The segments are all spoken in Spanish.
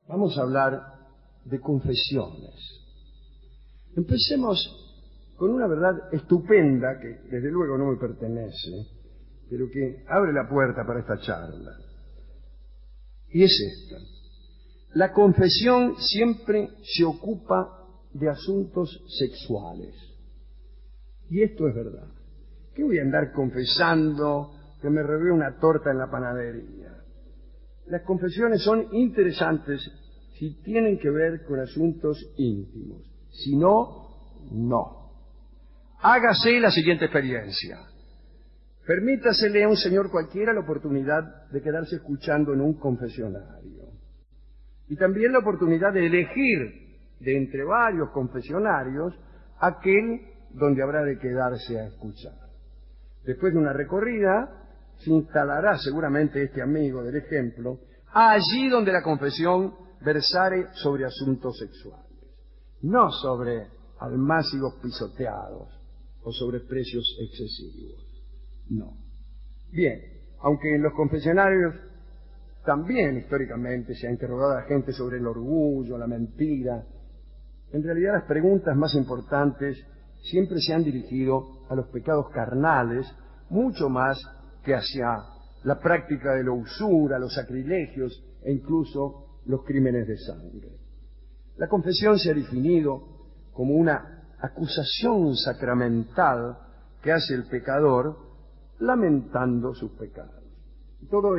Vamos a hablar de confesiones. Empecemos con una verdad estupenda que desde luego no me pertenece, pero que abre la puerta para esta charla. Y es esta. La confesión siempre se ocupa de asuntos sexuales. Y esto es verdad. ¿Qué voy a andar confesando que me robé una torta en la panadería? Las confesiones son interesantes si tienen que ver con asuntos íntimos. Si no, no. Hágase la siguiente experiencia. Permítasele a un señor cualquiera la oportunidad de quedarse escuchando en un confesionario. Y también la oportunidad de elegir de entre varios confesionarios aquel donde habrá de quedarse a escuchar. Después de una recorrida, se instalará seguramente este amigo del ejemplo allí donde la confesión versare sobre asuntos sexuales, no sobre almácigos pisoteados o sobre precios excesivos. No. Bien, aunque en los confesionarios también históricamente se ha interrogado a la gente sobre el orgullo, la mentira, en realidad las preguntas más importantes siempre se han dirigido a los pecados carnales, mucho más que hacia la práctica de la usura, los sacrilegios e incluso los crímenes de sangre. La confesión se ha definido como una acusación sacramental que hace el pecador lamentando sus pecados. Y todo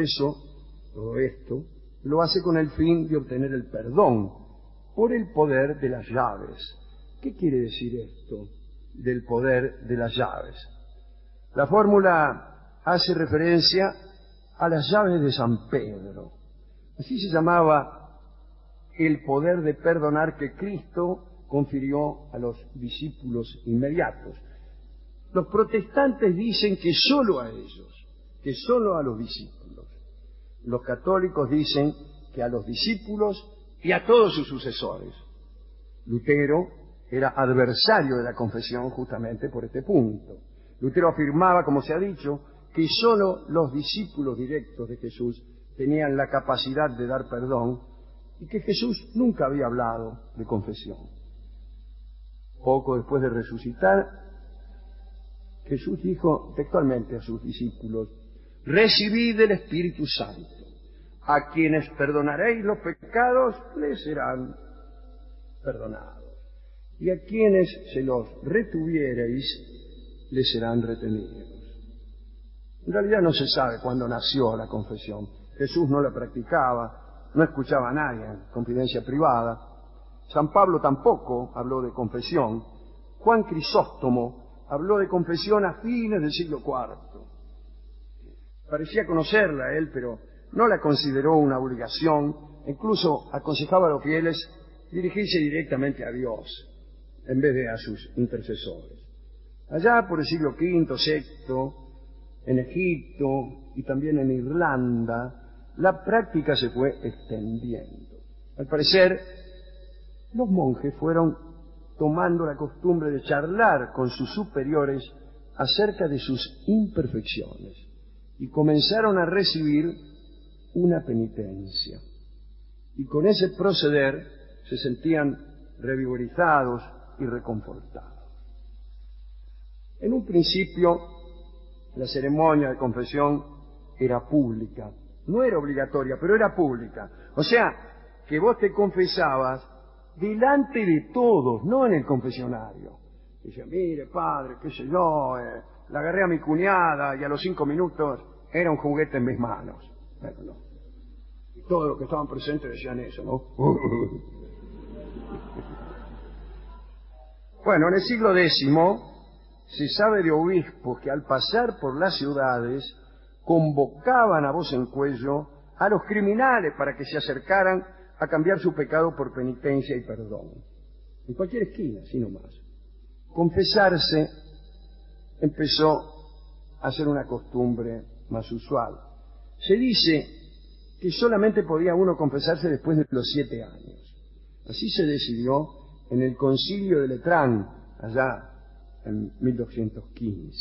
esto, lo hace con el fin de obtener el perdón por el poder de las llaves. ¿Qué quiere decir esto del poder de las llaves? La fórmula hace referencia a las llaves de San Pedro. Así se llamaba el poder de perdonar que Cristo confirió a los discípulos inmediatos. Los protestantes dicen que solo a ellos, que solo a los discípulos. Los católicos dicen que a los discípulos y a todos sus sucesores. Lutero era adversario de la confesión justamente por este punto. Lutero afirmaba, como se ha dicho, que solo los discípulos directos de Jesús tenían la capacidad de dar perdón y que Jesús nunca había hablado de confesión. Poco después de resucitar, Jesús dijo textualmente a sus discípulos: recibid el Espíritu Santo. A quienes perdonaréis los pecados, les serán perdonados. Y a quienes se los retuviereis, les serán retenidos. En realidad no se sabe cuándo nació la confesión. Jesús no la practicaba, no escuchaba a nadie en confidencia privada. San Pablo tampoco habló de confesión. Juan Crisóstomo habló de confesión a fines del siglo IV. Parecía conocerla él, pero no la consideró una obligación. Incluso aconsejaba a los fieles dirigirse directamente a Dios en vez de a sus intercesores. Allá por el siglo V, VI, en Egipto y también en Irlanda, la práctica se fue extendiendo. Al parecer, los monjes fueron tomando la costumbre de charlar con sus superiores acerca de sus imperfecciones y comenzaron a recibir una penitencia. Y con ese proceder se sentían revigorizados y reconfortados. En un principio, la ceremonia de confesión era pública. No era obligatoria, pero era pública. O sea, que vos te confesabas delante de todos, no en el confesionario. Dice, mire, padre, qué sé yo, la agarré a mi cuñada y a los 5 minutos era un juguete en mis manos. Bueno, no. Y todos los que estaban presentes decían eso, ¿no? Bueno, en el siglo X se sabe de obispos que al pasar por las ciudades convocaban a voz en cuello a los criminales para que se acercaran a cambiar su pecado por penitencia y perdón. En cualquier esquina, así nomás. Confesarse empezó a ser una costumbre más usual. Se dice que solamente podía uno confesarse después de los 7 años. Así se decidió en el Concilio de Letrán, allá en 1215.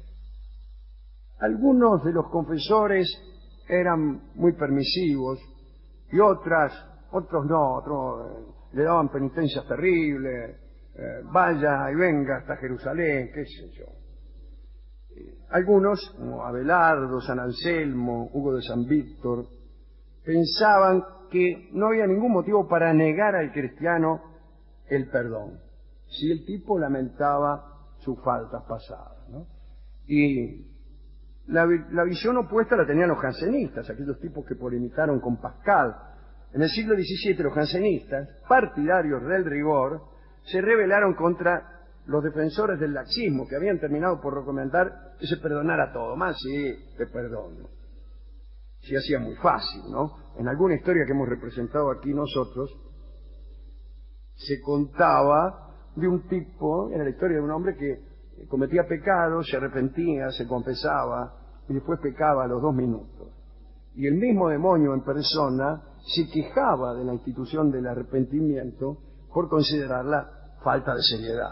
Algunos de los confesores eran muy permisivos y otros no, le daban penitencias terribles, vaya y venga hasta Jerusalén, qué sé yo. Algunos, como Abelardo, San Anselmo, Hugo de San Víctor, pensaban que no había ningún motivo para negar al cristiano el perdón, si el tipo lamentaba sus faltas pasadas, ¿no? Y la visión opuesta la tenían los jansenistas, aquellos tipos que polemitaron con Pascal. En el siglo XVII los jansenistas, partidarios del rigor, se rebelaron contra los defensores del laxismo, que habían terminado por recomendar que se perdonara todo. Más sí, te perdono. Sí, hacía muy fácil, ¿no? En alguna historia que hemos representado aquí nosotros, se contaba de un tipo, era la historia de un hombre que cometía pecados, se arrepentía, se confesaba y después pecaba a los 2 minutos. Y el mismo demonio en persona se quejaba de la institución del arrepentimiento por considerarla falta de seriedad.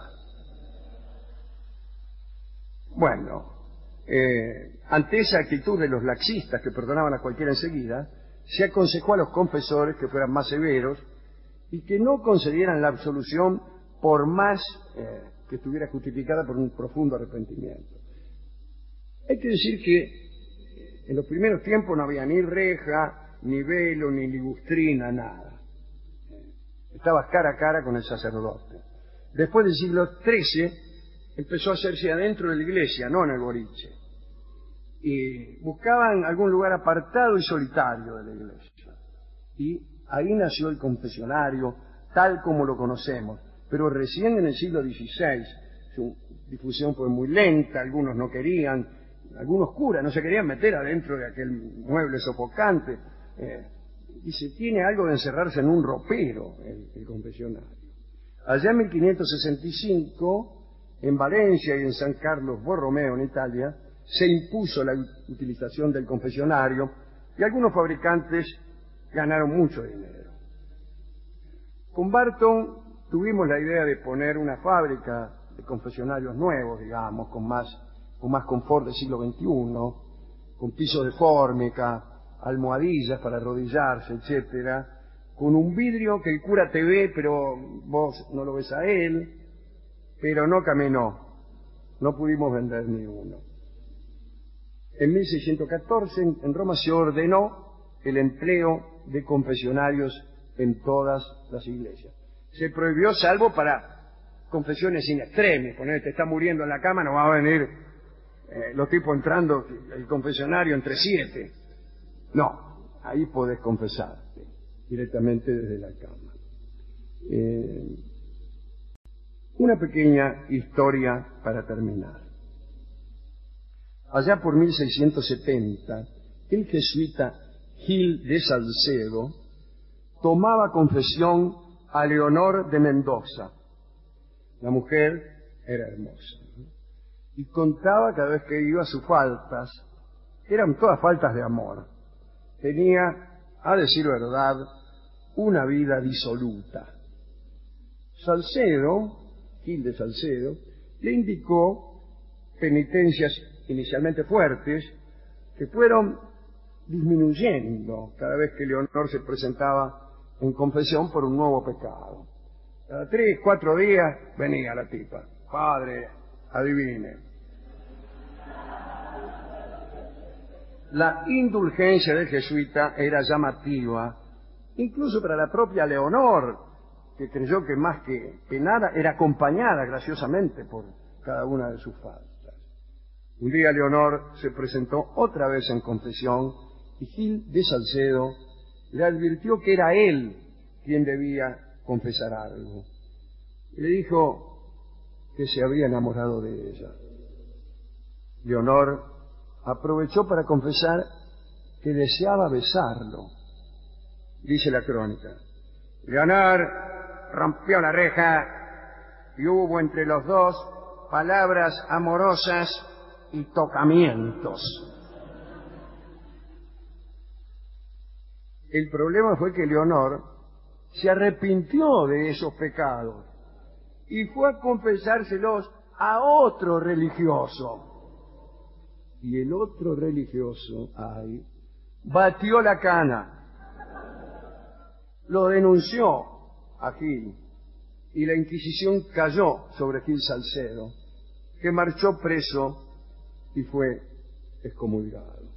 Bueno, ante esa actitud de los laxistas que perdonaban a cualquiera enseguida, se aconsejó a los confesores que fueran más severos y que no concedieran la absolución por más que estuviera justificada por un profundo arrepentimiento. Hay que decir que en los primeros tiempos no había ni reja, ni velo, ni ligustrina, nada. Estabas cara a cara con el sacerdote. Después del siglo XIII empezó a hacerse adentro de la iglesia, no en el boliche. Y buscaban algún lugar apartado y solitario de la iglesia. Y ahí nació el confesionario, tal como lo conocemos. Pero recién en el siglo XVI, su difusión fue muy lenta, algunos no querían, algunos curas no se querían meter adentro de aquel mueble sofocante. Y se tiene algo de encerrarse en un ropero el confesionario. Allá en 1565, en Valencia y en San Carlos Borromeo, en Italia, se impuso la utilización del confesionario y algunos fabricantes ganaron mucho dinero. Con Barton tuvimos la idea de poner una fábrica de confesionarios nuevos, digamos, con más confort del siglo XXI, con pisos de fórmica, almohadillas para arrodillarse, etcétera, con un vidrio que el cura te ve, pero vos no lo ves a él, pero no caminó. No pudimos vender ni uno. En 1614 en Roma se ordenó el empleo de confesionarios en todas las iglesias. Se prohibió salvo para confesiones in extremis. Poner, te está muriendo en la cama, no va a venir los tipos entrando, el confesionario entre 7. No, ahí podés confesarte directamente desde la cama. Una pequeña historia para terminar. Allá por 1670, el jesuita Gil de Salcedo tomaba confesión a Leonor de Mendoza. La mujer era hermosa, ¿no? Y contaba cada vez que iba sus faltas, eran todas faltas de amor. Tenía, a decir verdad, una vida disoluta. Salcedo, Gil de Salcedo, le indicó penitencias inicialmente fuertes que fueron disminuyendo cada vez que Leonor se presentaba en confesión por un nuevo pecado. Cada 3, 4 días venía la tipa. Padre, adivine. La indulgencia del jesuita era llamativa, incluso para la propia Leonor, que creyó que más que penada era acompañada graciosamente por cada una de sus faltas. Un día Leonor se presentó otra vez en confesión y Gil de Salcedo le advirtió que era él quien debía confesar algo. Le dijo que se había enamorado de ella. Leonor aprovechó para confesar que deseaba besarlo. Dice la crónica: Leonor rompió la reja y hubo entre los dos palabras amorosas y tocamientos. El problema fue que Leonor se arrepintió de esos pecados y fue a confesárselos a otro religioso. Y el otro religioso, batió la cana. lo denunció a Gil y la Inquisición cayó sobre Gil Salcedo, que marchó preso y fue excomulgado.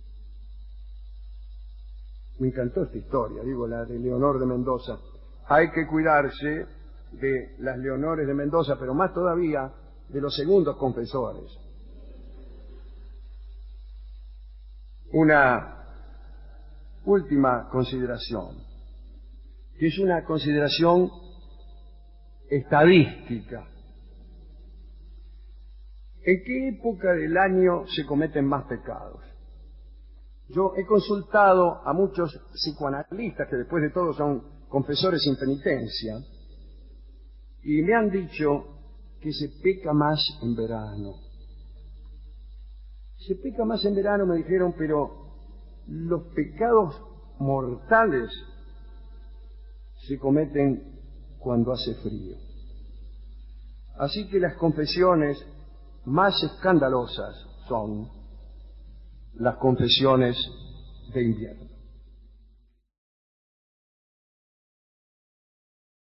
Me encantó esta historia, digo, la de Leonor de Mendoza. Hay que cuidarse de las Leonores de Mendoza, pero más todavía de los segundos confesores. Una última consideración, que es una consideración estadística. ¿En qué época del año se cometen más pecados? Yo he consultado a muchos psicoanalistas, que después de todo son confesores sin penitencia, y me han dicho que se peca más en verano. Se peca más en verano, me dijeron, pero los pecados mortales se cometen cuando hace frío. Así que las confesiones más escandalosas son las confesiones de invierno.